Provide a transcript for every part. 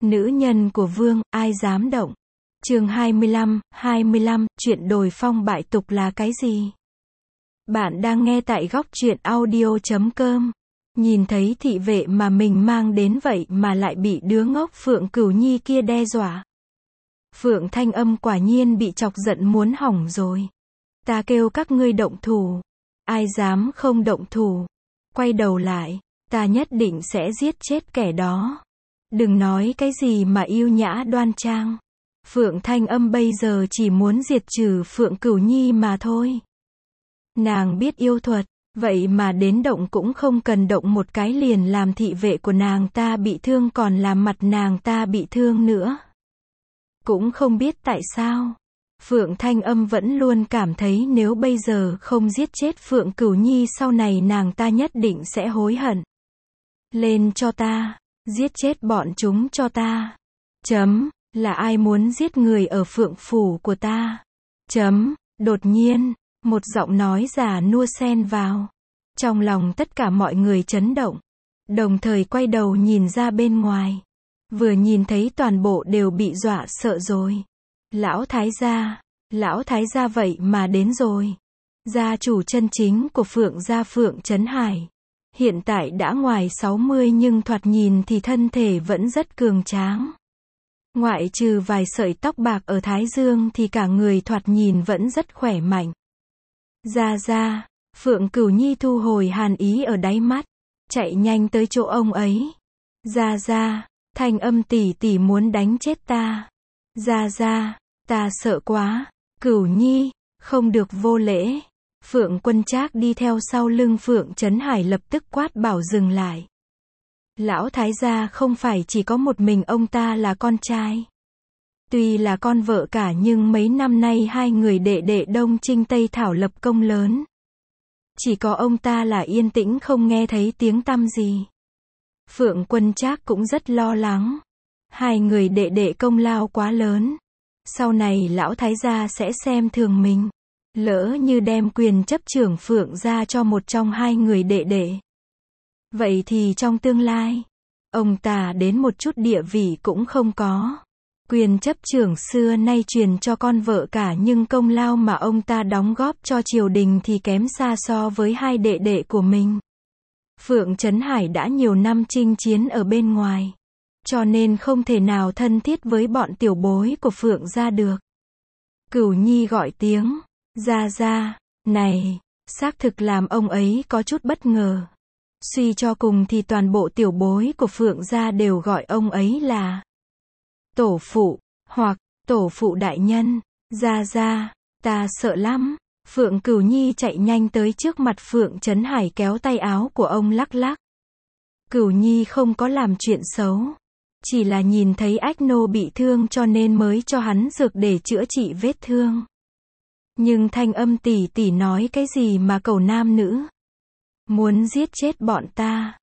Nữ nhân của vương, ai dám động. Chương 25, chuyện đồi phong bại tục là cái gì? Bạn đang nghe tại góc truyện audio.com. Nhìn thấy thị vệ mà mình mang đến vậy mà lại bị đứa ngốc Phượng Cửu Nhi kia đe dọa. Phượng Thanh Âm quả nhiên bị chọc giận muốn hỏng rồi. Ta kêu các ngươi động thủ. Ai dám không động thủ. Quay đầu lại, ta nhất định sẽ giết chết kẻ đó. Đừng nói cái gì mà yêu nhã đoan trang. Phượng Thanh Âm bây giờ chỉ muốn diệt trừ Phượng Cửu Nhi mà thôi. Nàng biết yêu thuật, vậy mà đến động cũng không cần động một cái liền làm thị vệ của nàng ta bị thương còn làm mặt nàng ta bị thương nữa. Cũng không biết tại sao. Phượng Thanh Âm vẫn luôn cảm thấy nếu bây giờ không giết chết Phượng Cửu Nhi sau này nàng ta nhất định sẽ hối hận. Lên cho ta, giết chết bọn chúng cho ta. Là ai muốn giết người ở Phượng Phủ của ta? Đột nhiên, một giọng nói già nua xen vào. Trong lòng tất cả mọi người chấn động. Đồng thời quay đầu nhìn ra bên ngoài. Vừa nhìn thấy toàn bộ đều bị dọa sợ rồi. Lão Thái gia vậy mà đến rồi. Gia chủ chân chính của Phượng gia Phượng Trấn Hải. Hiện tại đã ngoài 60 nhưng thoạt nhìn thì thân thể vẫn rất cường tráng. Ngoại trừ vài sợi tóc bạc ở thái dương thì cả người thoạt nhìn vẫn rất khỏe mạnh. Gia, Phượng Cửu Nhi thu hồi hàn ý ở đáy mắt. Chạy nhanh tới chỗ ông ấy. Gia, Thanh Âm tỷ tỷ muốn đánh chết ta. Gia, ta sợ quá. Cửu Nhi, không được vô lễ. Phượng Quân Trác đi theo sau lưng Phượng Trấn Hải lập tức quát bảo dừng lại. Lão Thái gia không phải chỉ có một mình ông ta là con trai. Tuy là con vợ cả nhưng mấy năm nay hai người đệ đệ Đông Trinh Tây Thảo lập công lớn. Chỉ có ông ta là yên tĩnh không nghe thấy tiếng tăm gì. Phượng Quân Trác cũng rất lo lắng. Hai người đệ đệ công lao quá lớn. Sau này lão Thái gia sẽ xem thường mình. Lỡ như đem quyền chấp trưởng Phượng gia cho một trong hai người đệ đệ. Vậy thì trong tương lai, ông ta đến một chút địa vị cũng không có. Quyền chấp trưởng xưa nay truyền cho con vợ cả nhưng công lao mà ông ta đóng góp cho triều đình thì kém xa so với hai đệ đệ của mình. Phượng Trấn Hải đã nhiều năm chinh chiến ở bên ngoài. Cho nên không thể nào thân thiết với bọn tiểu bối của Phượng gia được. Cửu Nhi gọi tiếng. Gia, này, xác thực làm ông ấy có chút bất ngờ. Suy cho cùng thì toàn bộ tiểu bối của Phượng gia đều gọi ông ấy là tổ phụ, hoặc tổ phụ đại nhân. Gia, ta sợ lắm. Phượng Cửu Nhi chạy nhanh tới trước mặt Phượng Trấn Hải kéo tay áo của ông lắc lắc. Cửu Nhi không có làm chuyện xấu. Chỉ là nhìn thấy Ách Nô bị thương cho nên mới cho hắn dược để chữa trị vết thương. Nhưng Thanh Âm tỷ tỷ nói cái gì mà cầu nam nữ. Muốn giết chết bọn ta.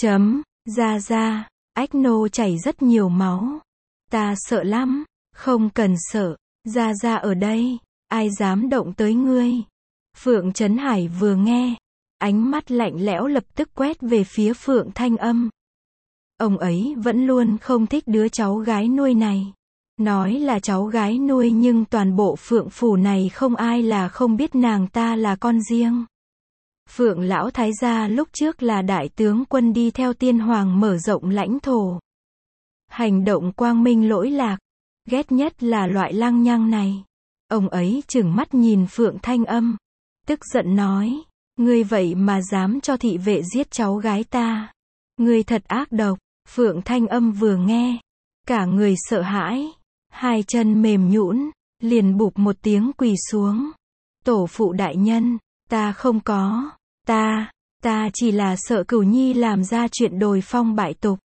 Gia, Ách Nô chảy rất nhiều máu. Ta sợ lắm. Không cần sợ. Gia ở đây. Ai dám động tới ngươi. Phượng Trấn Hải vừa nghe. Ánh mắt lạnh lẽo lập tức quét về phía Phượng Thanh Âm. Ông ấy vẫn luôn không thích đứa cháu gái nuôi này. Nói là cháu gái nuôi nhưng toàn bộ Phượng Phủ này không ai là không biết nàng ta là con riêng. Phượng Lão Thái gia lúc trước là đại tướng quân đi theo tiên hoàng mở rộng lãnh thổ. Hành động quang minh lỗi lạc. Ghét nhất là loại lăng nhăng này. Ông ấy trừng mắt nhìn Phượng Thanh Âm. Tức giận nói. Ngươi vậy mà dám cho thị vệ giết cháu gái ta. Ngươi thật ác độc. Phượng Thanh Âm vừa nghe. Cả người sợ hãi. Hai chân mềm nhũn, liền bụp một tiếng quỳ xuống. Tổ phụ đại nhân, ta không có. Ta chỉ là sợ Cửu Nhi làm ra chuyện đồi phong bại tục.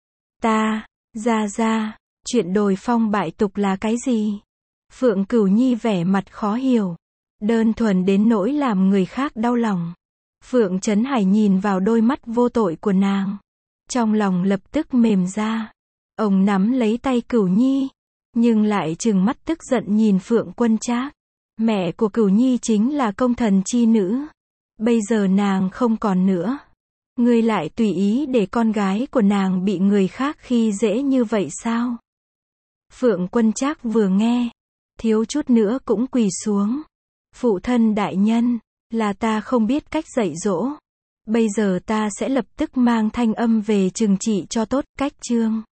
Ra, chuyện đồi phong bại tục là cái gì? Phượng Cửu Nhi vẻ mặt khó hiểu. Đơn thuần đến nỗi làm người khác đau lòng. Phượng Trấn Hải nhìn vào đôi mắt vô tội của nàng. Trong lòng lập tức mềm ra. Ông nắm lấy tay Cửu Nhi. Nhưng lại trừng mắt tức giận nhìn Phượng Quân Trác. Mẹ của Cửu Nhi chính là công thần chi nữ. Bây giờ nàng không còn nữa. Ngươi lại tùy ý để con gái của nàng bị người khác khi dễ như vậy sao? Phượng Quân Trác vừa nghe, thiếu chút nữa cũng quỳ xuống. Phụ thân đại nhân, là ta không biết cách dạy dỗ. Bây giờ ta sẽ lập tức mang Thanh Âm về trừng trị cho tốt. Cách chương